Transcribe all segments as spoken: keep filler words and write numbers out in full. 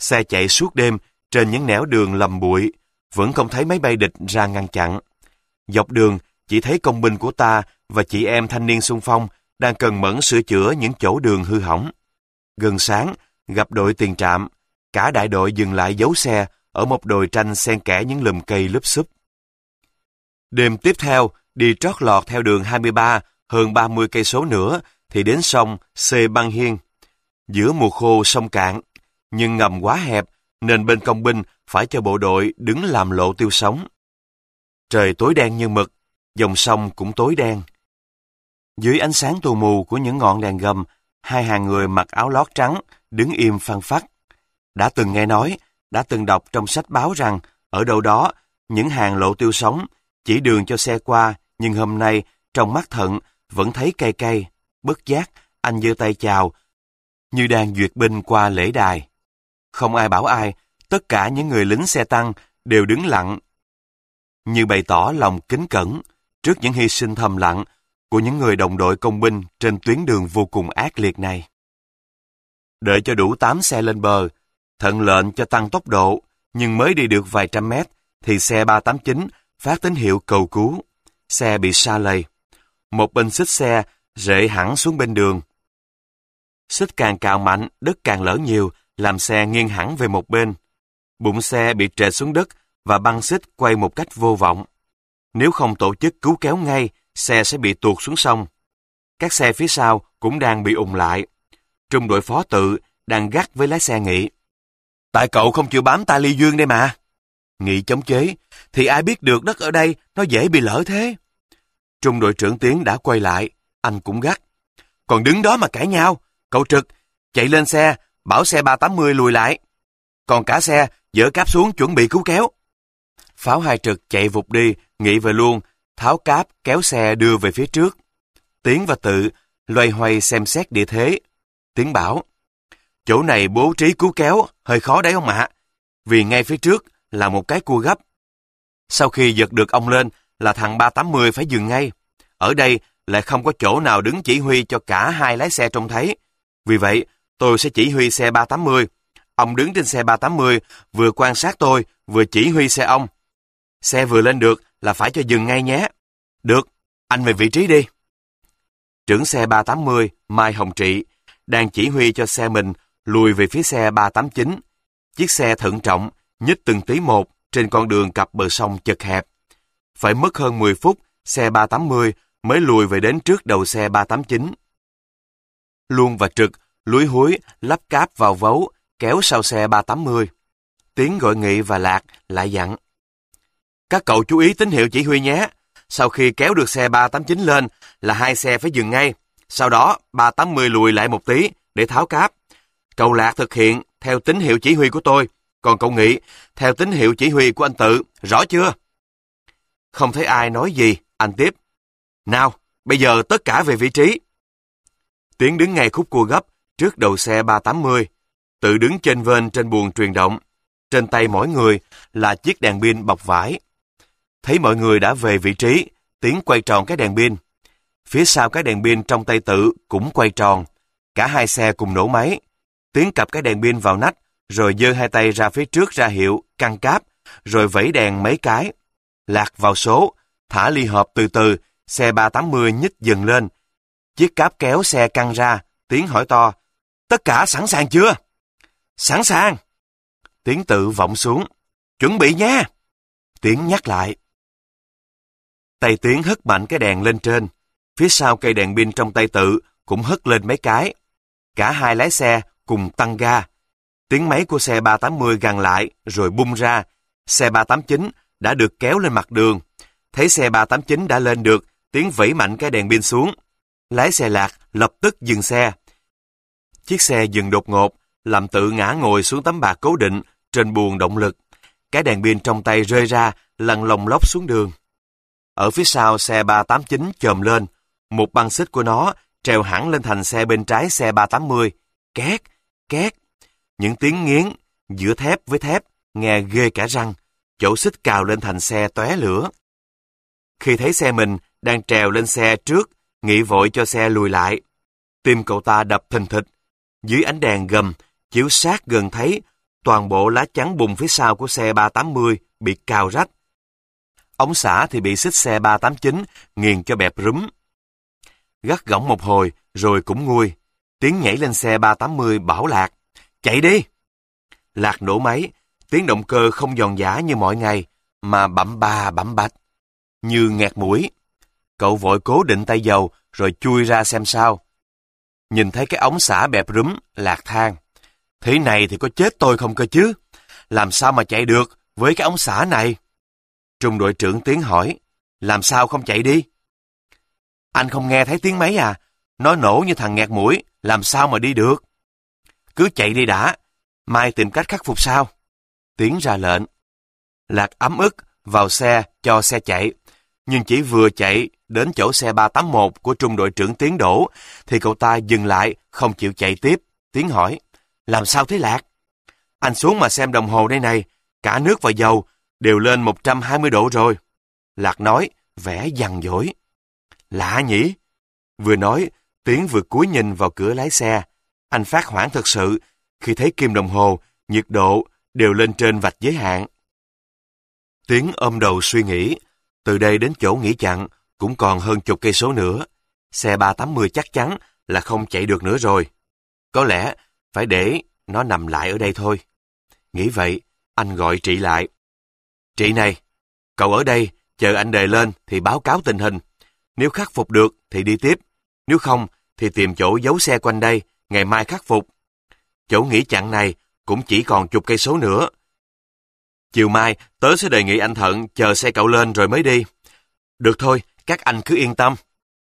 Xe chạy suốt đêm trên những nẻo đường lầm bụi, vẫn không thấy máy bay địch ra ngăn chặn. Dọc đường, chỉ thấy công binh của ta và chị em thanh niên xung phong đang cần mẫn sửa chữa những chỗ đường hư hỏng. Gần sáng, gặp đội tiền trạm, cả đại đội dừng lại giấu xe ở một đồi tranh xen kẽ những lùm cây lúp xúp. Đêm tiếp theo, đi trót lọt theo đường hai mươi ba, hơn ba mươi cây số nữa thì đến sông Xê Băng Hiên. Giữa mùa khô sông cạn, nhưng ngầm quá hẹp nên bên công binh phải cho bộ đội đứng làm lộ tiêu sống. Trời tối đen như mực, dòng sông cũng tối đen. Dưới ánh sáng tù mù của những ngọn đèn gầm, hai hàng người mặc áo lót trắng đứng im phăng phắc. Đã từng nghe nói, đã từng đọc trong sách báo rằng ở đâu đó những hàng lộ tiêu sống chỉ đường cho xe qua, nhưng hôm nay trong mắt Thận vẫn thấy cay cay. Bất giác anh giơ tay chào như đang duyệt binh qua lễ đài. Không ai bảo ai, tất cả những người lính xe tăng đều đứng lặng như bày tỏ lòng kính cẩn trước những hy sinh thầm lặng của những người đồng đội công binh trên tuyến đường vô cùng ác liệt này. Đợi cho đủ tám xe lên bờ, Thận lệnh cho tăng tốc độ, nhưng mới đi được vài trăm mét thì xe ba tám chín phát tín hiệu cầu cứu. Xe bị sa lầy. Một bên xích xe rệ hẳn xuống bên đường. Xích càng cào mạnh, đất càng lở nhiều, làm xe nghiêng hẳn về một bên. Bụng xe bị trệt xuống đất và băng xích quay một cách vô vọng. Nếu không tổ chức cứu kéo ngay, xe sẽ bị tuột xuống sông. Các xe phía sau cũng đang bị ùn lại. Trung đội phó Tự đang gắt với lái xe Nghị. Tại cậu không chịu bám ta ly dương đây mà. Nghị chống chế, thì ai biết được đất ở đây nó dễ bị lở thế. Trung đội trưởng Tiến đã quay lại, anh cũng gắt. Còn đứng đó mà cãi nhau, cậu Trực chạy lên xe, bảo xe ba tám mươi lùi lại. Còn cả xe dỡ cáp xuống chuẩn bị cứu kéo. Pháo hai Trực chạy vụt đi, Nghị về luôn, tháo cáp kéo xe đưa về phía trước. Tiến và Tự loay hoay xem xét địa thế. Tiến bảo, chỗ này bố trí cứu kéo hơi khó đấy ông ạ, vì ngay phía trước là một cái cua gấp. Sau khi giật được ông lên là thằng ba tám mươi phải dừng ngay. Ở đây lại không có chỗ nào đứng chỉ huy cho cả hai lái xe trông thấy. Vì vậy, tôi sẽ chỉ huy xe ba tám mươi. Ông đứng trên xe ba tám mươi, vừa quan sát tôi, vừa chỉ huy xe ông. Xe vừa lên được là phải cho dừng ngay nhé. Được, anh về vị trí đi. Trưởng xe ba tám mươi, Mai Hồng Trị, đang chỉ huy cho xe mình lùi về phía xe ba tám chín. Chiếc xe thận trọng, nhích từng tí một trên con đường cặp bờ sông chật hẹp. Phải mất hơn mười phút, xe ba tám mươi mới lùi về đến trước đầu xe ba tám chín. Luân và Trực lúi húi lắp cáp vào vấu, kéo sau xe ba tám mươi. Tiến gọi Nghị và Lạc lại dặn. Các cậu chú ý tín hiệu chỉ huy nhé. Sau khi kéo được xe ba tám chín lên là hai xe phải dừng ngay. Sau đó ba tám mươi lùi lại một tí để tháo cáp. Cậu Lạc thực hiện theo tín hiệu chỉ huy của tôi. Còn cậu Nghị theo tín hiệu chỉ huy của anh Tự. Rõ chưa? Không thấy ai nói gì, anh tiếp. Nào, bây giờ tất cả về vị trí. Tiến đứng ngay khúc cua gấp trước đầu xe ba tám mươi. Tự đứng trên vên trên buồng truyền động. Trên tay mỗi người là chiếc đèn pin bọc vải. Thấy mọi người đã về vị trí, Tiến quay tròn cái đèn pin. Phía sau cái đèn pin trong tay Tự cũng quay tròn. Cả hai xe cùng nổ máy. Tiến cặp cái đèn pin vào nách, rồi giơ hai tay ra phía trước ra hiệu, căng cáp, rồi vẫy đèn mấy cái. Lạc vào số, thả ly hợp từ từ, xe ba tám mươi nhích dần lên. Chiếc cáp kéo xe căng ra, Tiến hỏi to, tất cả sẵn sàng chưa? Sẵn sàng. Tiến Tự vọng xuống, chuẩn bị nha. Tiến nhắc lại. Tay Tiến hất mạnh cái đèn lên trên, phía sau cây đèn pin trong tay Tự cũng hất lên mấy cái. Cả hai lái xe cùng tăng ga. Tiếng máy của xe ba tám mươi gằn lại rồi bung ra. Xe ba tám chín đã được kéo lên mặt đường. Thấy xe ba tám chín đã lên được, Tiến vẫy mạnh cái đèn pin xuống. Lái xe Lạc lập tức dừng xe. Chiếc xe dừng đột ngột, làm Tự ngã ngồi xuống tấm bạc cố định trên buồng động lực. Cái đèn pin trong tay rơi ra, lăn lông lốc xuống đường. Ở phía sau xe ba tám chín chồm lên, một băng xích của nó treo hẳn lên thành xe bên trái xe ba tám mươi. Két, két. Những tiếng nghiến giữa thép với thép, nghe ghê cả răng. Chỗ xích cào lên thành xe tóe lửa. Khi thấy xe mình đang trèo lên xe trước, Nghị vội cho xe lùi lại. Tim cậu ta đập thình thịch. Dưới ánh đèn gầm, chiếu sát gần thấy, toàn bộ lá chắn bùn phía sau của xe ba tám mươi bị cào rách. Ống xả thì bị xích xe ba tám chín nghiền cho bẹp rúm. Gắt gỏng một hồi rồi cũng nguôi. Tiến nhảy lên xe ba tám mươi bảo Lạc, chạy đi! Lạc nổ máy, tiếng động cơ không giòn giã như mọi ngày, mà bặm ba bặm bạch, như nghẹt mũi. Cậu vội cố định tay dầu rồi chui ra xem sao. Nhìn thấy cái ống xả bẹp rúm, Lạc than, thế này thì có chết tôi không cơ chứ? Làm sao mà chạy được với cái ống xả này? Trung đội trưởng Tiến hỏi, làm sao không chạy đi? Anh không nghe thấy tiếng máy à? Nó nổ như thằng nghẹt mũi, làm sao mà đi được? Cứ chạy đi đã, mai tìm cách khắc phục sao? Tiến ra lệnh. Lạc ấm ức vào xe cho xe chạy, nhưng chỉ vừa chạy đến chỗ xe ba tám mốt của trung đội trưởng Tiến đổ, thì cậu ta dừng lại, không chịu chạy tiếp. Tiến hỏi, làm sao thế Lạc? Anh xuống mà xem đồng hồ đây này, cả nước và dầu đều lên một trăm hai mươi độ rồi. Lạc nói, vẻ dằn dỗi. Lạ nhỉ? Vừa nói, Tiến vừa cúi nhìn vào cửa lái xe. Anh phát hoảng thật sự khi thấy kim đồng hồ, nhiệt độ đều lên trên vạch giới hạn. Tiến ôm đầu suy nghĩ, từ đây đến chỗ nghỉ chặn cũng còn hơn chục cây số nữa. Xe ba tám mươi chắc chắn là không chạy được nữa rồi. Có lẽ phải để nó nằm lại ở đây thôi. Nghĩ vậy, anh gọi Trị lại. Trị này, cậu ở đây, chờ anh đề lên thì báo cáo tình hình. Nếu khắc phục được thì đi tiếp. Nếu không thì tìm chỗ giấu xe quanh đây, ngày mai khắc phục. Chỗ nghỉ chặn này cũng chỉ còn chục cây số nữa. Chiều mai tớ sẽ đề nghị anh Thận chờ xe cậu lên rồi mới đi. Được thôi, các anh cứ yên tâm.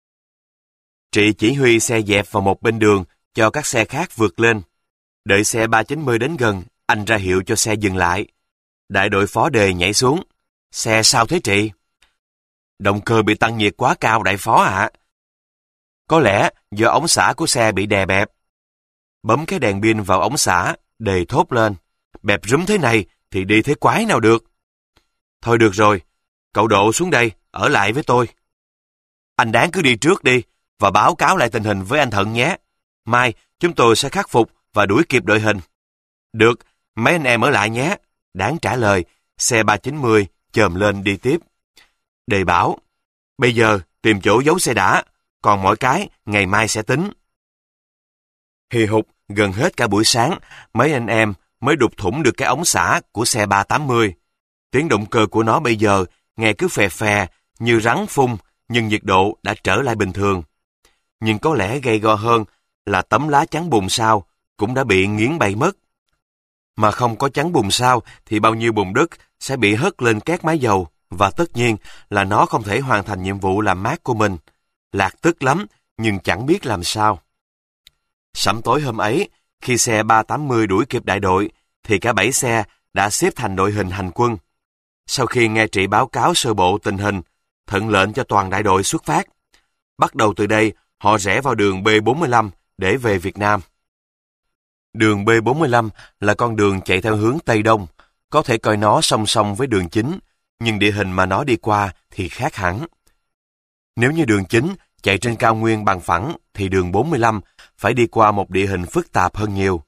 Trị chỉ huy xe dẹp vào một bên đường cho các xe khác vượt lên. Đợi xe ba chín mươi đến gần, anh ra hiệu cho xe dừng lại. Đại đội phó đề nhảy xuống. Xe sao thế Trị? Động cơ bị tăng nhiệt quá cao đại phó ạ. Có lẽ do ống xả của xe bị đè bẹp. Bấm cái đèn pin vào ống xả, đề thốt lên. Bẹp rúm thế này thì đi thế quái nào được. Thôi được rồi, cậu Độ xuống đây, ở lại với tôi. Anh Đáng cứ đi trước đi, và báo cáo lại tình hình với anh Thận nhé. Mai chúng tôi sẽ khắc phục và đuổi kịp đội hình. Được, mấy anh em ở lại nhé. Đáng trả lời, xe ba chín mươi chồm lên đi tiếp. Đề bảo, bây giờ tìm chỗ giấu xe đã, còn mọi cái ngày mai sẽ tính. Hì hục gần hết cả buổi sáng, mấy anh em mới đục thủng được cái ống xả của xe ba tám mươi. Tiếng động cơ của nó bây giờ nghe cứ phè phè như rắn phun, nhưng nhiệt độ đã trở lại bình thường. Nhưng có lẽ gây go hơn là tấm lá chắn bùn sau cũng đã bị nghiến bay mất. Mà không có chắn bùn sau thì bao nhiêu bùn đất sẽ bị hất lên két máy dầu, và tất nhiên là nó không thể hoàn thành nhiệm vụ làm mát của mình. Lạc tức lắm, nhưng chẳng biết làm sao. Sẩm tối hôm ấy, khi xe ba tám mươi đuổi kịp đại đội, thì cả bảy xe đã xếp thành đội hình hành quân. Sau khi nghe Trị báo cáo sơ bộ tình hình, Thận lệnh cho toàn đại đội xuất phát. Bắt đầu từ đây, họ rẽ vào đường B bốn mươi lăm để về Việt Nam. Đường B bốn mươi lăm là con đường chạy theo hướng Tây Đông, có thể coi nó song song với đường chính, nhưng địa hình mà nó đi qua thì khác hẳn. Nếu như đường chính chạy trên cao nguyên bằng phẳng, thì đường bốn mươi lăm phải đi qua một địa hình phức tạp hơn nhiều.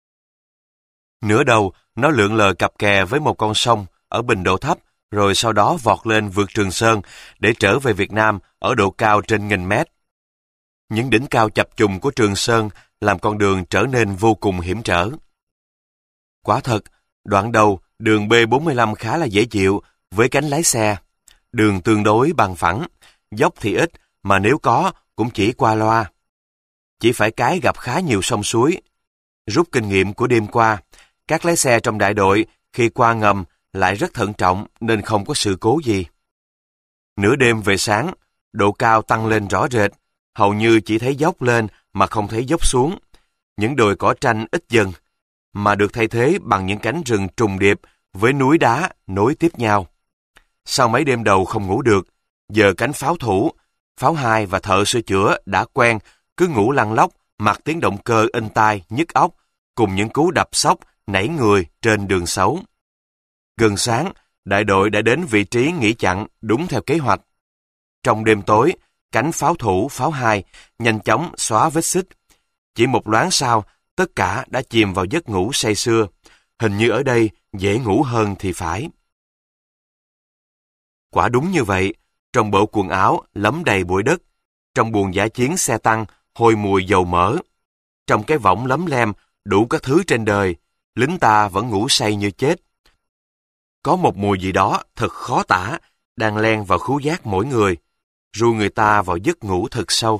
Nửa đầu, nó lượn lờ cặp kè với một con sông ở bình độ thấp, rồi sau đó vọt lên vượt Trường Sơn để trở về Việt Nam ở độ cao trên nghìn mét. Những đỉnh cao chập trùng của Trường Sơn làm con đường trở nên vô cùng hiểm trở. Quả thật, đoạn đầu đường B bốn mươi lăm khá là dễ chịu với cánh lái xe. Đường tương đối bằng phẳng, dốc thì ít, mà nếu có cũng chỉ qua loa. Chỉ phải cái gặp khá nhiều sông suối. Rút kinh nghiệm của đêm qua, các lái xe trong đại đội khi qua ngầm lại rất thận trọng nên không có sự cố gì. Nửa đêm về sáng, độ cao tăng lên rõ rệt, hầu như chỉ thấy dốc lên mà không thấy dốc xuống. Những đồi cỏ tranh ít dần, mà được thay thế bằng những cánh rừng trùng điệp với núi đá nối tiếp nhau. Sau mấy đêm đầu không ngủ được, giờ cánh pháo thủ, pháo hai và thợ sửa chữa đã quen, cứ ngủ lăn lóc, mặc tiếng động cơ inh tai, nhức óc, cùng những cú đập sóc, nảy người trên đường xấu. Gần sáng, đại đội đã đến vị trí nghỉ chặn đúng theo kế hoạch. Trong đêm tối, cánh pháo thủ, pháo hai nhanh chóng xóa vết xích. Chỉ một loáng sau, tất cả đã chìm vào giấc ngủ say sưa. Hình như ở đây dễ ngủ hơn thì phải. Quả đúng như vậy, trong bộ quần áo lấm đầy bụi đất, trong buồng dã chiến xe tăng hôi mùi dầu mỡ, trong cái võng lấm lem đủ các thứ trên đời, lính ta vẫn ngủ say như chết. Có một mùi gì đó thật khó tả, đang len vào khứu giác mỗi người, ru người ta vào giấc ngủ thật sâu.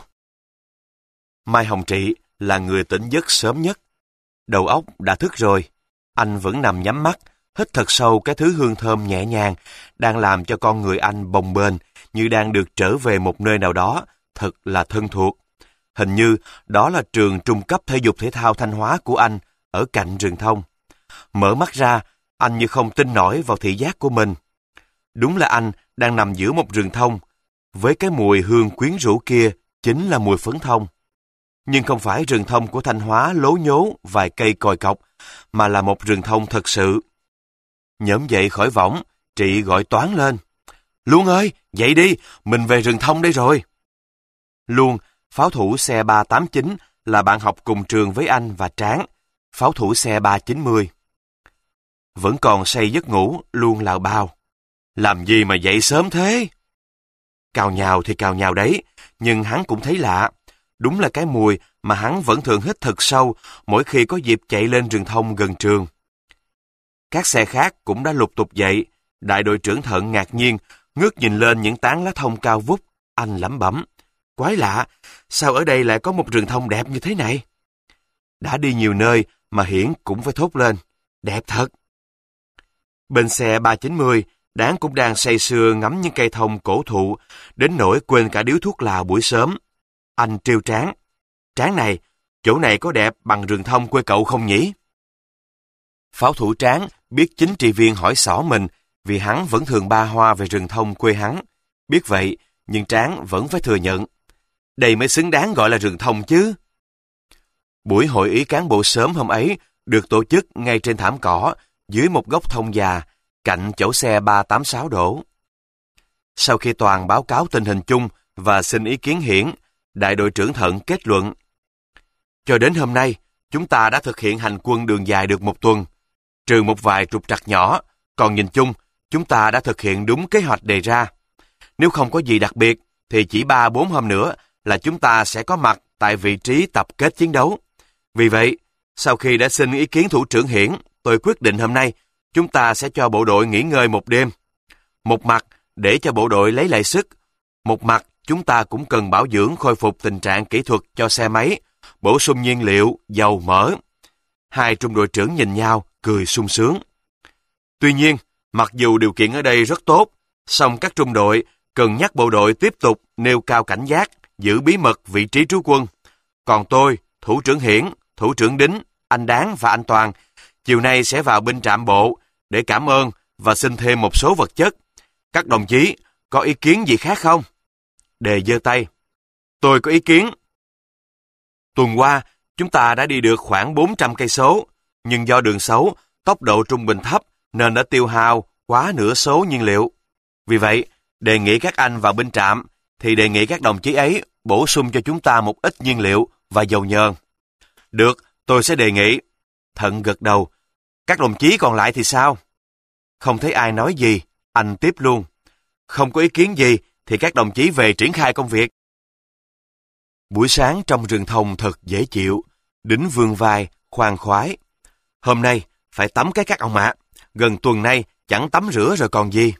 Mai Hồng Trị là người tỉnh giấc sớm nhất. Đầu óc đã thức rồi, anh vẫn nằm nhắm mắt, hít thật sâu cái thứ hương thơm nhẹ nhàng, đang làm cho con người anh bồng bềnh như đang được trở về một nơi nào đó, thật là thân thuộc. Hình như đó là trường trung cấp thể dục thể thao Thanh Hóa của anh, ở cạnh rừng thông. Mở mắt ra, anh như không tin nổi vào thị giác của mình. Đúng là anh đang nằm giữa một rừng thông, với cái mùi hương quyến rũ kia chính là mùi phấn thông. Nhưng không phải rừng thông của Thanh Hóa lố nhố vài cây còi cọc, mà là một rừng thông thật sự. Nhổm dậy khỏi võng, Trị gọi toáng lên. Luông ơi, dậy đi, mình về rừng thông đây rồi. Luông, pháo thủ xe ba tám chín, là bạn học cùng trường với anh và Tráng, pháo thủ xe ba chín mươi. Vẫn còn say giấc ngủ, Luông lào bào. Làm gì mà dậy sớm thế? Cào nhào thì cào nhào đấy, nhưng hắn cũng thấy lạ. Đúng là cái mùi mà hắn vẫn thường hít thật sâu mỗi khi có dịp chạy lên rừng thông gần trường. Các xe khác cũng đã lục tục dậy. Đại đội trưởng Thận ngạc nhiên, ngước nhìn lên những tán lá thông cao vút. Anh lẩm bẩm. Quái lạ, sao ở đây lại có một rừng thông đẹp như thế này? Đã đi nhiều nơi mà Hiển cũng phải thốt lên. Đẹp thật. Bên xe ba chín mươi, Đáng cũng đang say sưa ngắm những cây thông cổ thụ, đến nỗi quên cả điếu thuốc lào buổi sớm. Anh trêu Tráng. Tráng này, chỗ này có đẹp bằng rừng thông quê cậu không nhỉ? Pháo thủ Tráng biết chính trị viên hỏi xỏ mình vì hắn vẫn thường ba hoa về rừng thông quê hắn. Biết vậy, nhưng Tráng vẫn phải thừa nhận. Đây mới xứng đáng gọi là rừng thông chứ. Buổi hội ý cán bộ sớm hôm ấy được tổ chức ngay trên thảm cỏ, dưới một gốc thông già, cạnh chỗ xe ba tám sáu đổ. Sau khi toàn báo cáo tình hình chung và xin ý kiến Hiển, đại đội trưởng Thận kết luận. Cho đến hôm nay, chúng ta đã thực hiện hành quân đường dài được một tuần. Trừ một vài trục trặc nhỏ, còn nhìn chung, chúng ta đã thực hiện đúng kế hoạch đề ra. Nếu không có gì đặc biệt, thì chỉ ba bốn hôm nữa là chúng ta sẽ có mặt tại vị trí tập kết chiến đấu. Vì vậy, sau khi đã xin ý kiến thủ trưởng Hiển, tôi quyết định hôm nay chúng ta sẽ cho bộ đội nghỉ ngơi một đêm. Một mặt để cho bộ đội lấy lại sức, một mặt chúng ta cũng cần bảo dưỡng khôi phục tình trạng kỹ thuật cho xe máy, bổ sung nhiên liệu, dầu mỡ. Hai trung đội trưởng nhìn nhau, cười sung sướng. Tuy nhiên, mặc dù điều kiện ở đây rất tốt, song các trung đội cần nhắc bộ đội tiếp tục nêu cao cảnh giác, giữ bí mật vị trí trú quân. Còn tôi, thủ trưởng Hiển, thủ trưởng Đính, anh Đáng và anh Toàn, chiều nay sẽ vào binh trạm bộ để cảm ơn và xin thêm một số vật chất. Các đồng chí có ý kiến gì khác không? Đề giơ tay. Tôi có ý kiến. Tuần qua, chúng ta đã đi được khoảng bốn trăm cây số, nhưng do đường xấu, tốc độ trung bình thấp nên đã tiêu hao quá nửa số nhiên liệu. Vì vậy, đề nghị các anh vào binh trạm thì đề nghị các đồng chí ấy bổ sung cho chúng ta một ít nhiên liệu và dầu nhờn. Được, tôi sẽ đề nghị. Thận gật đầu. Các đồng chí còn lại thì sao? Không thấy ai nói gì, anh tiếp luôn. Không có ý kiến gì thì các đồng chí về triển khai công việc. Buổi sáng trong rừng thông thật dễ chịu, Đính vươn vai, khoan khoái. Hôm nay phải tắm cái các ông ạ, gần tuần nay chẳng tắm rửa rồi còn gì.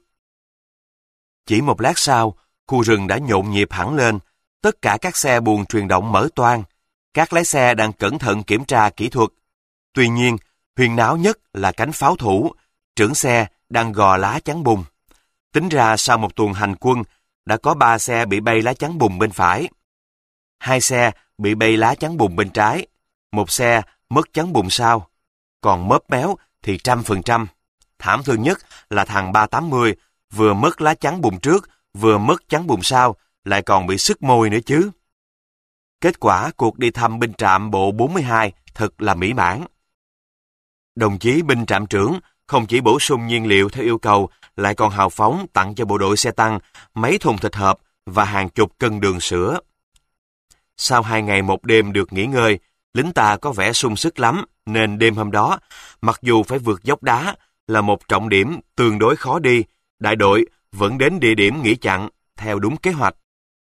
Chỉ một lát sau, khu rừng đã nhộn nhịp hẳn lên, tất cả các xe buồng truyền động mở toang, các lái xe đang cẩn thận kiểm tra kỹ thuật. Tuy nhiên, huyền náo nhất là cánh pháo thủ, trưởng xe đang gò lá chắn bùn. Tính ra sau một tuần hành quân, đã có ba xe bị bay lá chắn bùn bên phải. Hai xe bị bay lá chắn bùn bên trái, một xe mất chắn bùn sau. Còn mớp méo thì trăm phần trăm. Thảm thương nhất là thằng ba tám mươi, vừa mất lá chắn bùn trước, vừa mất chắn bùn sau, lại còn bị sứt môi nữa chứ. Kết quả cuộc đi thăm binh trạm bộ bốn mươi hai thật là mỹ mãn. Đồng chí binh trạm trưởng không chỉ bổ sung nhiên liệu theo yêu cầu, lại còn hào phóng tặng cho bộ đội xe tăng mấy thùng thịt hộp và hàng chục cân đường sữa. Sau hai ngày một đêm được nghỉ ngơi, Lính ta có vẻ sung sức lắm, nên đêm hôm đó, mặc dù phải vượt dốc đá là một trọng điểm tương đối khó đi, đại đội vẫn đến địa điểm nghỉ chặn theo đúng kế hoạch.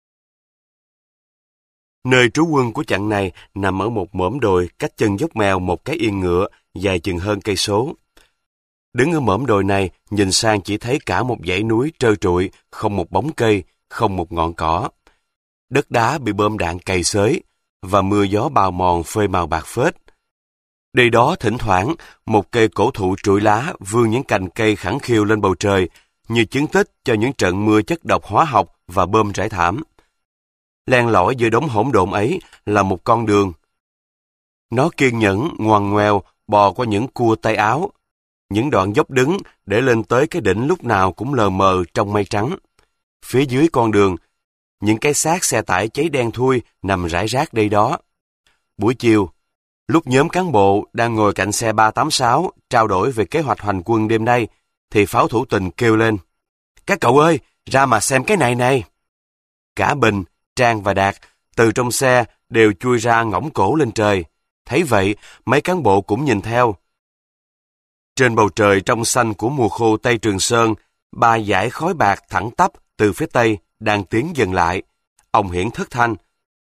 Nơi trú quân của chặn này nằm ở một mỏm đồi cách chân dốc mèo một cái yên ngựa dài chừng hơn cây số. Đứng ở mỏm đồi này, nhìn sang chỉ thấy cả một dãy núi trơ trụi, không một bóng cây, không một ngọn cỏ. Đất đá bị bom đạn cày xới, và mưa gió bào mòn phơi màu bạc phết. Đây đó thỉnh thoảng, một cây cổ thụ trụi lá vươn những cành cây khẳng khiu lên bầu trời, như chứng tích cho những trận mưa chất độc hóa học và bom rải thảm. Len lỏi giữa đống hỗn độn ấy là một con đường. Nó kiên nhẫn, ngoằn ngoèo, bò qua những cua tay áo, những đoạn dốc đứng để lên tới cái đỉnh lúc nào cũng lờ mờ trong mây trắng. Phía dưới con đường, những cái xác xe tải cháy đen thui nằm rải rác đây đó. Buổi chiều, lúc nhóm cán bộ đang ngồi cạnh xe ba tám sáu trao đổi về kế hoạch hành quân đêm nay, thì pháo thủ tình kêu lên: "Các cậu ơi, ra mà xem cái này này!" Cả Bình, Trang và Đạt từ trong xe đều chui ra ngõng cổ lên trời. Thấy vậy, mấy cán bộ cũng nhìn theo. Trên bầu trời trong xanh của mùa khô Tây Trường Sơn, ba dải khói bạc thẳng tắp từ phía tây đang tiến dần lại. Ông Hiển thất thanh: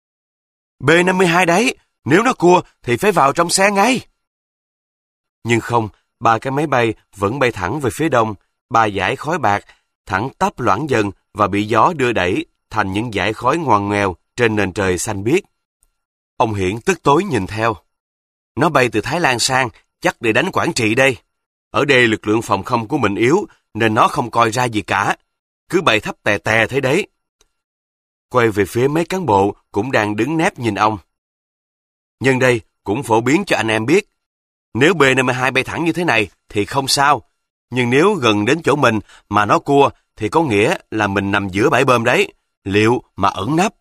B năm mươi hai đấy, nếu nó cua thì phải vào trong xe ngay. Nhưng không, ba cái máy bay vẫn bay thẳng về phía đông. Ba dải khói bạc thẳng tắp loãng dần và bị gió đưa đẩy thành những dải khói ngoằn ngoèo trên nền trời xanh biếc. Ông Hiển tức tối nhìn theo. Nó bay từ Thái Lan sang, chắc để đánh Quảng Trị đây. Ở đây lực lượng phòng không của mình yếu, nên nó không coi ra gì cả. Cứ bay thấp tè tè thế đấy. Quay về phía mấy cán bộ cũng đang đứng nép nhìn ông. Nhân đây cũng phổ biến cho anh em biết. Nếu B năm mươi hai bay thẳng như thế này thì không sao. Nhưng nếu gần đến chỗ mình mà nó cua thì có nghĩa là mình nằm giữa bãi bom đấy. Liệu mà ẩn nấp?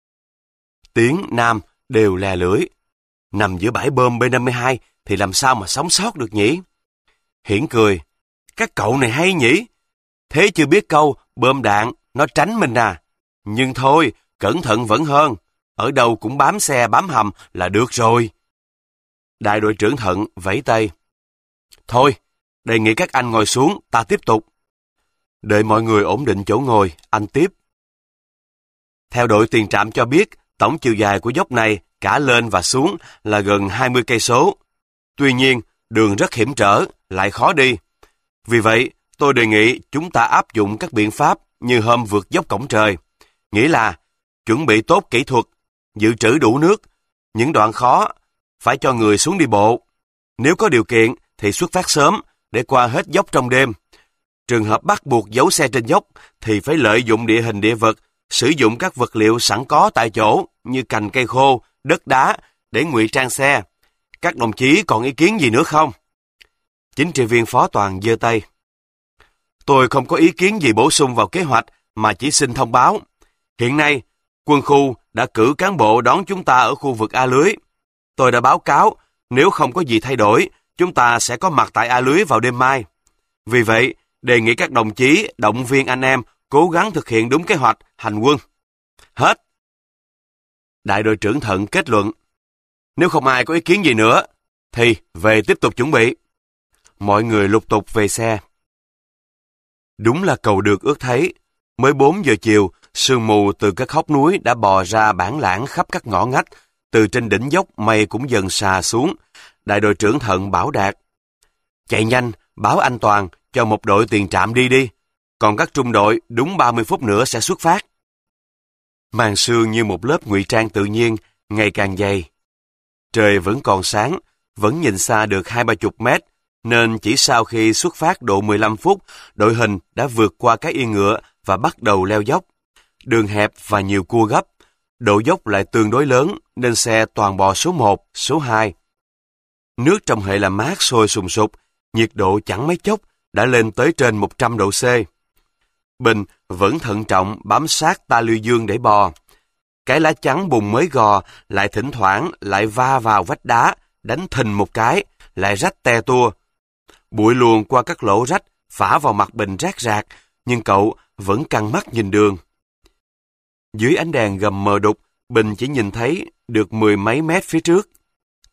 Tiếng Nam đều lè lưỡi. Nằm giữa bãi bom B năm mươi hai thì làm sao mà sống sót được nhỉ? Hiển cười. Các cậu này hay nhỉ? Thế chưa biết câu bom đạn nó tránh mình à? Nhưng thôi, cẩn thận vẫn hơn. Ở đâu cũng bám xe bám hầm là được rồi. Đại đội trưởng Thận vẫy tay. Thôi, đề nghị các anh ngồi xuống, ta tiếp tục. Đợi mọi người ổn định chỗ ngồi, anh tiếp. Theo đội tiền trạm cho biết, tổng chiều dài của dốc này cả lên và xuống là gần hai mươi cây số. Tuy nhiên, đường rất hiểm trở, lại khó đi. Vì vậy, tôi đề nghị chúng ta áp dụng các biện pháp như hôm vượt dốc Cổng Trời. Nghĩa là chuẩn bị tốt kỹ thuật, dự trữ đủ nước. Những đoạn khó phải cho người xuống đi bộ. Nếu có điều kiện thì xuất phát sớm để qua hết dốc trong đêm. Trường hợp bắt buộc giấu xe trên dốc thì phải lợi dụng địa hình địa vật, sử dụng các vật liệu sẵn có tại chỗ như cành cây khô, đất đá để ngụy trang xe. Các đồng chí còn ý kiến gì nữa không? Chính trị viên Phó Toàn giơ tay. Tôi không có ý kiến gì bổ sung vào kế hoạch mà chỉ xin thông báo. Hiện nay, quân khu đã cử cán bộ đón chúng ta ở khu vực A Lưới. Tôi đã báo cáo, nếu không có gì thay đổi, chúng ta sẽ có mặt tại A Lưới vào đêm mai. Vì vậy, đề nghị các đồng chí động viên anh em cố gắng thực hiện đúng kế hoạch hành quân. Hết. Đại đội trưởng Thận kết luận. Nếu không ai có ý kiến gì nữa, thì về tiếp tục chuẩn bị. Mọi người lục tục về xe. Đúng là cầu được ước thấy. Mới bốn giờ chiều, sương mù từ các hốc núi đã bò ra bản lãng khắp các ngõ ngách. Từ trên đỉnh dốc mây cũng dần xà xuống. Đại đội trưởng Thận bảo Đạt. Chạy nhanh, báo anh Toàn cho một đội tiền trạm đi đi. Còn các trung đội đúng ba mươi phút nữa sẽ xuất phát. Màn sương như một lớp ngụy trang tự nhiên, ngày càng dày. Trời vẫn còn sáng, vẫn nhìn xa được hai ba chục mét, nên chỉ sau khi xuất phát độ mười lăm phút, đội hình đã vượt qua cái yên ngựa và bắt đầu leo dốc. Đường hẹp và nhiều cua gấp, độ dốc lại tương đối lớn nên xe toàn bò số một, số hai. Nước trong hệ làm mát sôi sùng sục, nhiệt độ chẳng mấy chốc đã lên tới trên một trăm độ C. Bình vẫn thận trọng bám sát ta lư dương để bò. Cái lá chắn bùn mới gò lại thỉnh thoảng lại va vào vách đá, đánh thình một cái, lại rách te tua. Bụi luồn qua các lỗ rách, phả vào mặt Bình rác rạc, nhưng cậu vẫn căng mắt nhìn đường. Dưới ánh đèn gầm mờ đục, Bình chỉ nhìn thấy được mười mấy mét phía trước.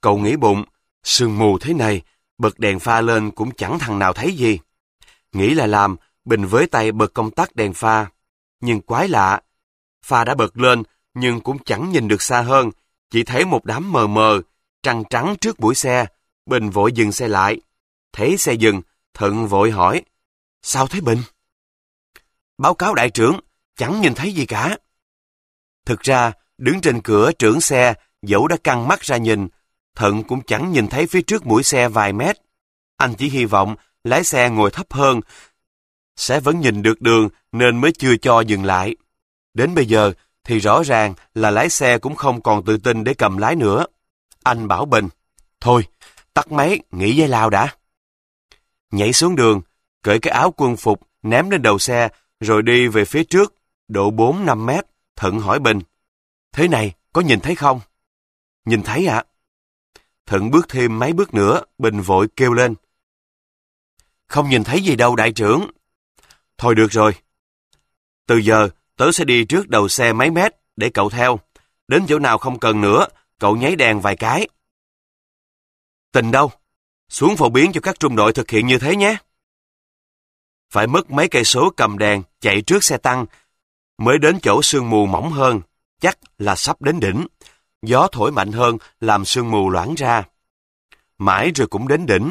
Cậu nghĩ bụng, sương mù thế này, bật đèn pha lên cũng chẳng thằng nào thấy gì. Nghĩ là làm, Bình với tay bật công tắc đèn pha. Nhưng quái lạ, pha đã bật lên nhưng cũng chẳng nhìn được xa hơn, chỉ thấy một đám mờ mờ, trăng trắng trước mũi xe. Bình vội dừng xe lại. Thấy xe dừng, Thận vội hỏi, sao thế Bình? Báo cáo đại trưởng, chẳng nhìn thấy gì cả. Thực ra, đứng trên cửa trưởng xe, dẫu đã căng mắt ra nhìn, Thận cũng chẳng nhìn thấy phía trước mũi xe vài mét. Anh chỉ hy vọng lái xe ngồi thấp hơn, sẽ vẫn nhìn được đường nên mới chưa cho dừng lại. Đến bây giờ thì rõ ràng là lái xe cũng không còn tự tin để cầm lái nữa. Anh bảo Bình, thôi, tắt máy, nghỉ giải lao đã. Nhảy xuống đường, cởi cái áo quân phục, ném lên đầu xe, rồi đi về phía trước, độ bốn năm mét. Thận hỏi Bình, thế này, có nhìn thấy không? Nhìn thấy ạ. À? Thận bước thêm mấy bước nữa, Bình vội kêu lên. Không nhìn thấy gì đâu đại trưởng. Thôi được rồi. Từ giờ, tớ sẽ đi trước đầu xe mấy mét để cậu theo. Đến chỗ nào không cần nữa, cậu nháy đèn vài cái. Tình đâu? Xuống phổ biến cho các trung đội thực hiện như thế nhé. Phải mất mấy cây số cầm đèn, chạy trước xe tăng, mới đến chỗ sương mù mỏng hơn, chắc là sắp đến đỉnh. Gió thổi mạnh hơn, làm sương mù loãng ra. Mãi rồi cũng đến đỉnh.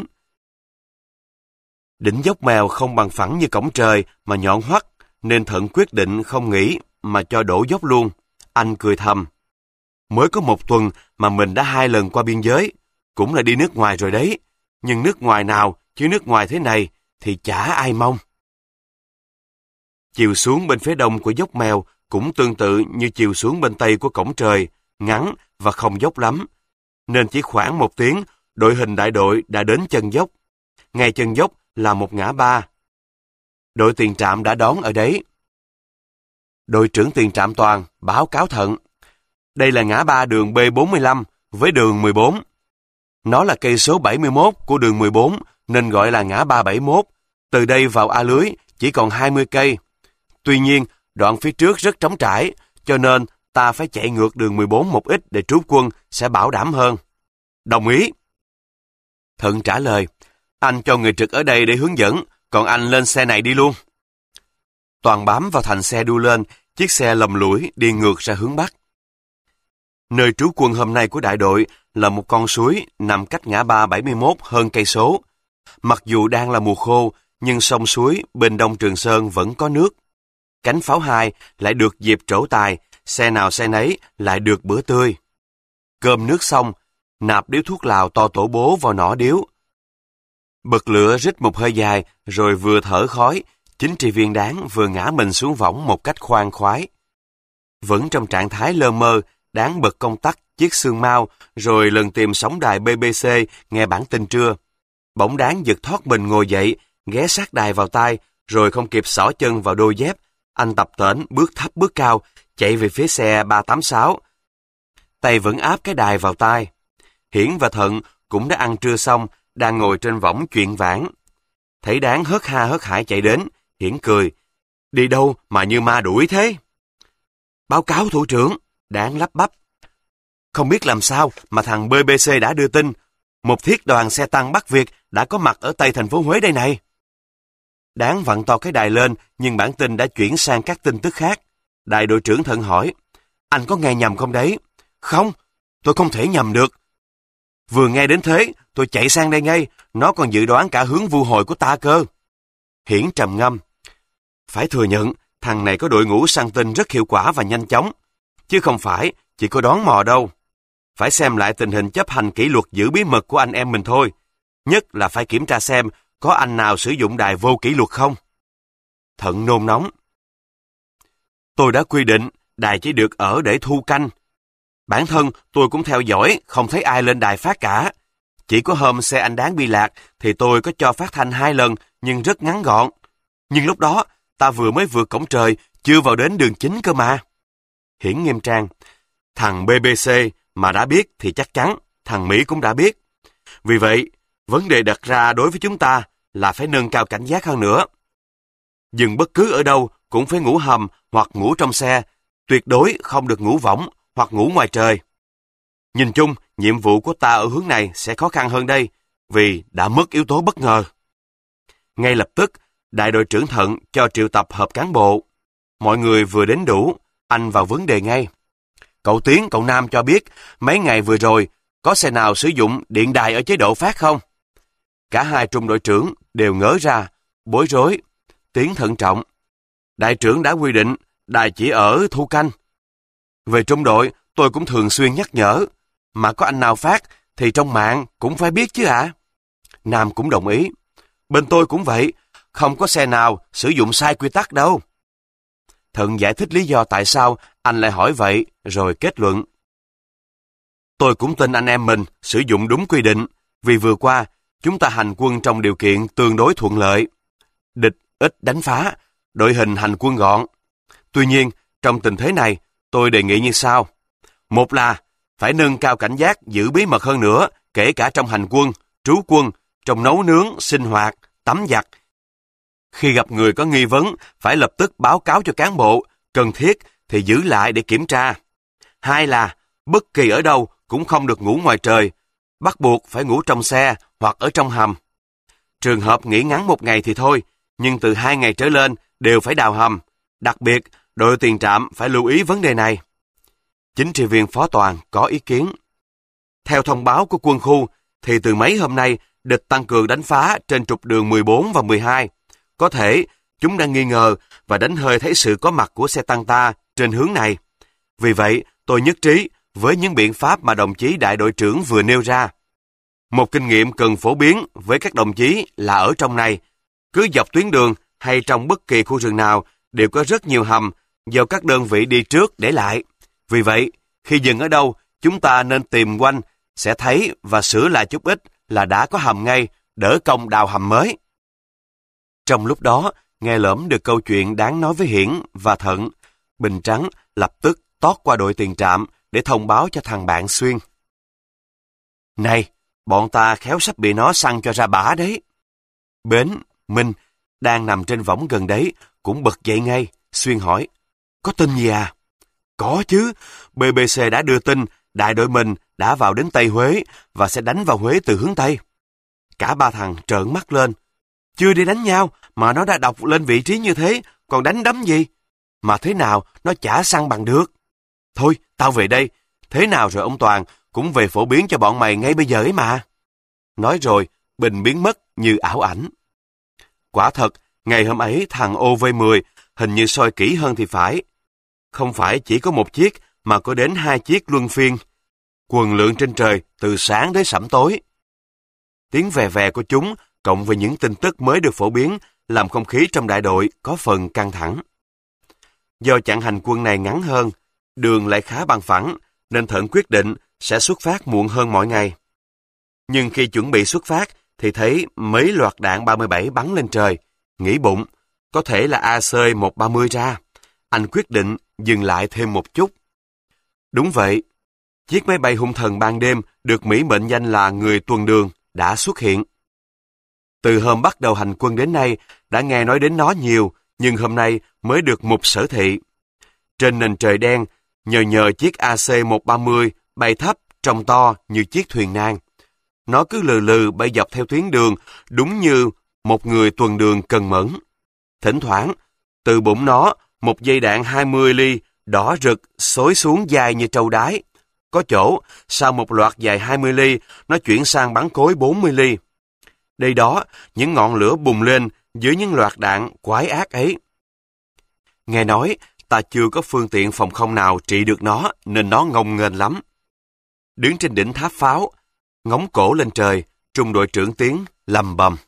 Đỉnh dốc mèo không bằng phẳng như cổng trời mà nhọn hoắt, nên Thận quyết định không nghỉ mà cho đổ dốc luôn. Anh cười thầm. Mới có một tuần mà mình đã hai lần qua biên giới, cũng là đi nước ngoài rồi đấy. Nhưng nước ngoài nào chứ nước ngoài thế này thì chả ai mong. Chiều xuống bên phía đông của dốc mèo cũng tương tự như chiều xuống bên tây của cổng trời, ngắn và không dốc lắm. Nên chỉ khoảng một tiếng, đội hình đại đội đã đến chân dốc. Ngay chân dốc là một ngã ba. Đội tiền trạm đã đón ở đấy. Đội trưởng tiền trạm Toàn báo cáo Thận. Đây là ngã ba đường B bốn mươi lăm với đường mười bốn. Nó là cây số bảy mươi mốt của đường mười bốn nên gọi là ngã ba bảy mốt. Từ đây vào A Lưới chỉ còn hai mươi cây. Tuy nhiên, đoạn phía trước rất trống trải, cho nên ta phải chạy ngược đường mười bốn một ít để trú quân sẽ bảo đảm hơn. Đồng ý. Thận trả lời, anh cho người trực ở đây để hướng dẫn, còn anh lên xe này đi luôn. Toàn bám vào thành xe đu lên, chiếc xe lầm lũi đi ngược ra hướng Bắc. Nơi trú quân hôm nay của đại đội là một con suối nằm cách ngã ba bảy mươi mốt hơn cây số. Mặc dù đang là mùa khô, nhưng sông suối bên đông Trường Sơn vẫn có nước. Cánh pháo hai lại được dịp trổ tài, xe nào xe nấy lại được bữa tươi. Cơm nước xong, nạp điếu thuốc lào to tổ bố vào nỏ điếu. Bật lửa rít một hơi dài, rồi vừa thở khói, chính trị viên Đáng vừa ngã mình xuống võng một cách khoan khoái. Vẫn trong trạng thái lơ mơ, Đáng bật công tắc chiếc xương mau, rồi lần tìm sóng đài B B C nghe bản tin trưa. Bỗng Đáng giật thoát mình ngồi dậy, ghé sát đài vào tai, rồi không kịp xỏ chân vào đôi dép. Anh tập tễnh bước thấp bước cao, chạy về phía xe ba tám sáu. Tay vẫn áp cái đài vào tai. Hiển và Thận cũng đã ăn trưa xong, đang ngồi trên võng chuyện vãng. Thấy Đáng hớt ha hớt hải chạy đến, Hiển cười. Đi đâu mà như ma đuổi thế? Báo cáo thủ trưởng, Đáng lắp bắp. Không biết làm sao mà thằng B B C đã đưa tin, một thiết đoàn xe tăng Bắc Việt đã có mặt ở Tây thành phố Huế đây này. Đáng vặn to cái đài lên, nhưng bản tin đã chuyển sang các tin tức khác. Đại đội trưởng Thận hỏi, anh có nghe nhầm không đấy? Không, tôi không thể nhầm được. Vừa nghe đến thế, tôi chạy sang đây ngay, nó còn dự đoán cả hướng vu hồi của ta cơ. Hiển trầm ngâm. Phải thừa nhận, thằng này có đội ngũ săn tin rất hiệu quả và nhanh chóng, chứ không phải chỉ có đoán mò đâu. Phải xem lại tình hình chấp hành kỷ luật giữ bí mật của anh em mình thôi. Nhất là phải kiểm tra xem có anh nào sử dụng đài vô kỷ luật không. Thận nôn nóng. Tôi đã quy định đài chỉ được ở để thu canh. Bản thân tôi cũng theo dõi, không thấy ai lên đài phát cả. Chỉ có hôm xe anh Đáng bị lạc thì tôi có cho phát thanh hai lần, nhưng rất ngắn gọn. Nhưng lúc đó, ta vừa mới vượt cổng trời, chưa vào đến đường chính cơ mà. Hiển nghiêm trang. Thằng B B C mà đã biết thì chắc chắn thằng Mỹ cũng đã biết. Vì vậy, vấn đề đặt ra đối với chúng ta là phải nâng cao cảnh giác hơn nữa. Dừng bất cứ ở đâu cũng phải ngủ hầm hoặc ngủ trong xe, tuyệt đối không được ngủ võng hoặc ngủ ngoài trời. Nhìn chung, nhiệm vụ của ta ở hướng này sẽ khó khăn hơn đây, vì đã mất yếu tố bất ngờ. Ngay lập tức, đại đội trưởng Thận cho triệu tập họp cán bộ. Mọi người vừa đến đủ, anh vào vấn đề ngay. Cậu Tiến, cậu Nam cho biết, mấy ngày vừa rồi, có xe nào sử dụng điện đài ở chế độ phát không? Cả hai trung đội trưởng đều ngỡ ra, bối rối. Tiến thận trọng. Đại trưởng đã quy định, đài chỉ ở thu canh. Về trung đội, tôi cũng thường xuyên nhắc nhở. Mà có anh nào phát, thì trong mạng cũng phải biết chứ ạ. À? Nam cũng đồng ý. Bên tôi cũng vậy, không có xe nào sử dụng sai quy tắc đâu. Thận giải thích lý do tại sao anh lại hỏi vậy, rồi kết luận. Tôi cũng tin anh em mình sử dụng đúng quy định, vì vừa qua, chúng ta hành quân trong điều kiện tương đối thuận lợi. Địch ít đánh phá, đội hình hành quân gọn. Tuy nhiên, trong tình thế này, tôi đề nghị như sau. Một là, phải nâng cao cảnh giác giữ bí mật hơn nữa, kể cả trong hành quân, trú quân, trong nấu nướng, sinh hoạt, tắm giặt. Khi gặp người có nghi vấn, phải lập tức báo cáo cho cán bộ, cần thiết thì giữ lại để kiểm tra. Hai là, bất kỳ ở đâu cũng không được ngủ ngoài trời, bắt buộc phải ngủ trong xe hoặc ở trong hầm. Trường hợp nghỉ ngắn một ngày thì thôi, nhưng từ hai ngày trở lên đều phải đào hầm. Đặc biệt, đội tiền trạm phải lưu ý vấn đề này. Chính trị viên Phó Toàn có ý kiến. Theo thông báo của quân khu, thì từ mấy hôm nay, địch tăng cường đánh phá trên trục đường mười bốn và mười hai. Có thể, chúng đang nghi ngờ và đánh hơi thấy sự có mặt của xe tăng ta trên hướng này. Vì vậy, tôi nhất trí với những biện pháp mà đồng chí đại đội trưởng vừa nêu ra. Một kinh nghiệm cần phổ biến với các đồng chí là ở trong này. Cứ dọc tuyến đường hay trong bất kỳ khu rừng nào đều có rất nhiều hầm do các đơn vị đi trước để lại. Vì vậy, khi dừng ở đâu, chúng ta nên tìm quanh, sẽ thấy và sửa lại chút ít là đã có hầm ngay, đỡ công đào hầm mới. Trong lúc đó, nghe lỡm được câu chuyện đáng nói với Hiển và Thận, Bình Trắng lập tức tót qua đội tiền trạm để thông báo cho thằng bạn Xuyên. Này, bọn ta khéo sắp bị nó săn cho ra bả đấy. Bến, Minh, đang nằm trên võng gần đấy, cũng bật dậy ngay. Xuyên hỏi, có tin gì à? Có chứ, bê bê xê đã đưa tin đại đội mình đã vào đến Tây Huế và sẽ đánh vào Huế từ hướng Tây. Cả ba thằng trợn mắt lên. Chưa đi đánh nhau mà nó đã đọc lên vị trí như thế, còn đánh đấm gì? Mà thế nào nó chả săn bằng được. Thôi, tao về đây. Thế nào rồi ông Toàn cũng về phổ biến cho bọn mày ngay bây giờ ấy mà. Nói rồi, Bình biến mất như ảo ảnh. Quả thật, ngày hôm ấy thằng ô vê mười hình như soi kỹ hơn thì phải. Không phải chỉ có một chiếc mà có đến hai chiếc luân phiên. Quần lượn trên trời từ sáng đến sẩm tối. Tiếng vè vè của chúng cộng với những tin tức mới được phổ biến làm không khí trong đại đội có phần căng thẳng. Do chặng hành quân này ngắn hơn, đường lại khá bằng phẳng, nên Thận quyết định sẽ xuất phát muộn hơn mọi ngày. Nhưng khi chuẩn bị xuất phát thì thấy mấy loạt đạn ba mươi bảy bắn lên trời, nghĩ bụng, có thể là a xê một ba mươi ra. Anh quyết định dừng lại thêm một chút. Đúng vậy, chiếc máy bay hung thần ban đêm được Mỹ mệnh danh là người tuần đường đã xuất hiện. Từ hôm bắt đầu hành quân đến nay, đã nghe nói đến nó nhiều, nhưng hôm nay mới được mục sở thị. Trên nền trời đen, nhờ nhờ chiếc a xê một ba mươi bay thấp, trông to như chiếc thuyền nan. Nó cứ lừ lừ bay dọc theo tuyến đường, đúng như một người tuần đường cần mẫn. Thỉnh thoảng, từ bụng nó, một dây đạn hai mươi ly, đỏ rực, xối xuống dài như trâu đái. Có chỗ, sau một loạt dài hai mươi ly, nó chuyển sang bắn cối bốn mươi ly. Đây đó, những ngọn lửa bùng lên dưới những loạt đạn quái ác ấy. Nghe nói, ta chưa có phương tiện phòng không nào trị được nó, nên nó ngông nghênh lắm. Đứng trên đỉnh tháp pháo, ngóng cổ lên trời, trung đội trưởng Tiến lầm bầm.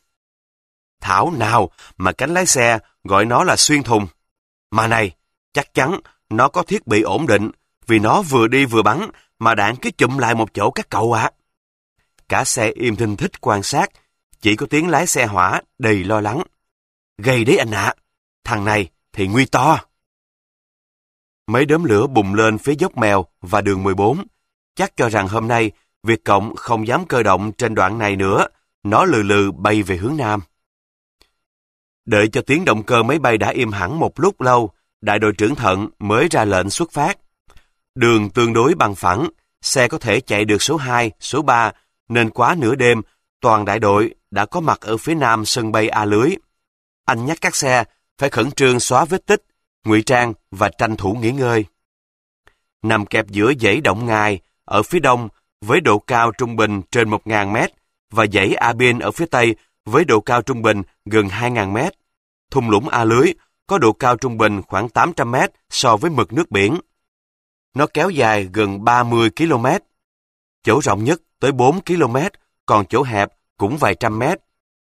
Thảo nào mà cánh lái xe gọi nó là xuyên thùng. Mà này, chắc chắn nó có thiết bị ổn định, vì nó vừa đi vừa bắn, mà đạn cứ chụm lại một chỗ các cậu ạ. Cả xe im thinh thích quan sát, chỉ có Tiến lái xe hỏa đầy lo lắng. Gây đấy anh ạ, thằng này thì nguy to. Mấy đốm lửa bùng lên phía dốc Mèo và đường mười bốn, chắc cho rằng hôm nay Việt Cộng không dám cơ động trên đoạn này nữa, nó lừ lừ bay về hướng Nam. Đợi cho tiếng động cơ máy bay đã im hẳn một lúc lâu, đại đội trưởng Thận mới ra lệnh xuất phát. Đường tương đối bằng phẳng, xe có thể chạy được số hai, số ba, nên quá nửa đêm, toàn đại đội đã có mặt ở phía nam sân bay A Lưới. Anh nhắc các xe phải khẩn trương xóa vết tích, ngụy trang và tranh thủ nghỉ ngơi. Nằm kẹp giữa dãy Động Ngài ở phía đông với độ cao trung bình trên một nghìn mét và dãy A Biên ở phía tây với độ cao trung bình gần hai nghìn mét. Thung lũng A Lưới có độ cao trung bình khoảng tám trăm mét so với mực nước biển. Nó kéo dài gần ba mươi ki lô mét. Chỗ rộng nhất tới bốn ki lô mét, còn chỗ hẹp cũng vài trăm mét.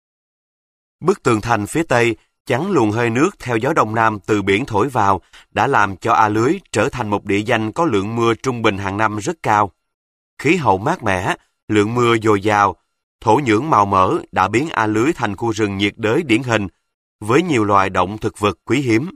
Bức tường thành phía tây chắn luồng hơi nước theo gió đông nam từ biển thổi vào đã làm cho A Lưới trở thành một địa danh có lượng mưa trung bình hàng năm rất cao. Khí hậu mát mẻ, lượng mưa dồi dào, thổ nhưỡng màu mỡ đã biến A Lưới thành khu rừng nhiệt đới điển hình, với nhiều loài động thực vật quý hiếm.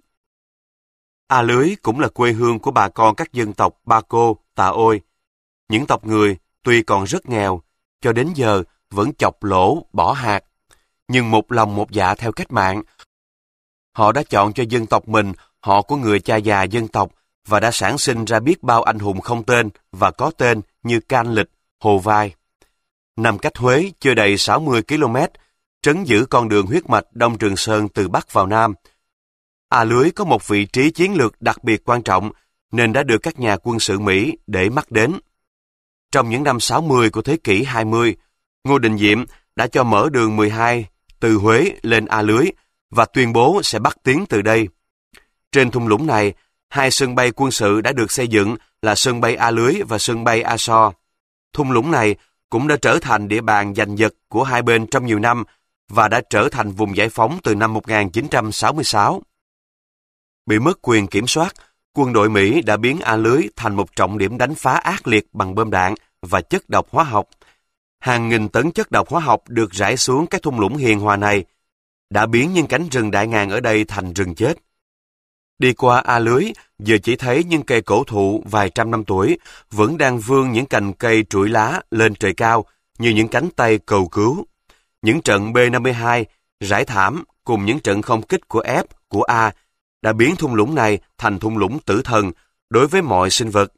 A Lưới cũng là quê hương của bà con các dân tộc Ba Cô, Tà Ôi. Những tộc người tuy còn rất nghèo, cho đến giờ vẫn chọc lỗ, bỏ hạt, nhưng một lòng một dạ theo cách mạng. Họ đã chọn cho dân tộc mình họ của người cha già dân tộc và đã sản sinh ra biết bao anh hùng không tên và có tên như Can Lịch, Hồ Vai. Nằm cách Huế chưa đầy sáu mươi ki lô mét, trấn giữ con đường huyết mạch Đông Trường Sơn từ Bắc vào Nam. A Lưới có một vị trí chiến lược đặc biệt quan trọng nên đã được các nhà quân sự Mỹ để mắt đến. Trong những năm sáu mươi của thế kỷ hai mươi, Ngô Đình Diệm đã cho mở đường mười hai từ Huế lên A Lưới và tuyên bố sẽ bắt tiến từ đây. Trên thung lũng này, hai sân bay quân sự đã được xây dựng là sân bay A Lưới và sân bay A So. Thung lũng này cũng đã trở thành địa bàn giành giật của hai bên trong nhiều năm và đã trở thành vùng giải phóng từ năm một nghìn chín trăm sáu mươi sáu. Bị mất quyền kiểm soát, quân đội Mỹ đã biến A Lưới thành một trọng điểm đánh phá ác liệt bằng bom đạn và chất độc hóa học. Hàng nghìn tấn chất độc hóa học được rải xuống các thung lũng hiền hòa này, đã biến những cánh rừng đại ngàn ở đây thành rừng chết. Đi qua A Lưới, giờ chỉ thấy những cây cổ thụ vài trăm năm tuổi vẫn đang vươn những cành cây trụi lá lên trời cao như những cánh tay cầu cứu. Những trận B năm mươi hai, rải thảm cùng những trận không kích của F, của A đã biến thung lũng này thành thung lũng tử thần đối với mọi sinh vật.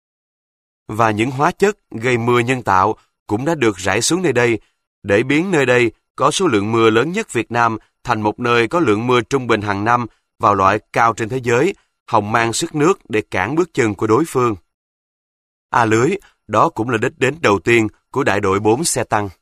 Và những hóa chất gây mưa nhân tạo cũng đã được rải xuống nơi đây để biến nơi đây có số lượng mưa lớn nhất Việt Nam thành một nơi có lượng mưa trung bình hàng năm vào loại cao trên thế giới, hòng mang sức nước để cản bước chân của đối phương. A Lưới, đó cũng là đích đến đầu tiên của đại đội bốn xe tăng.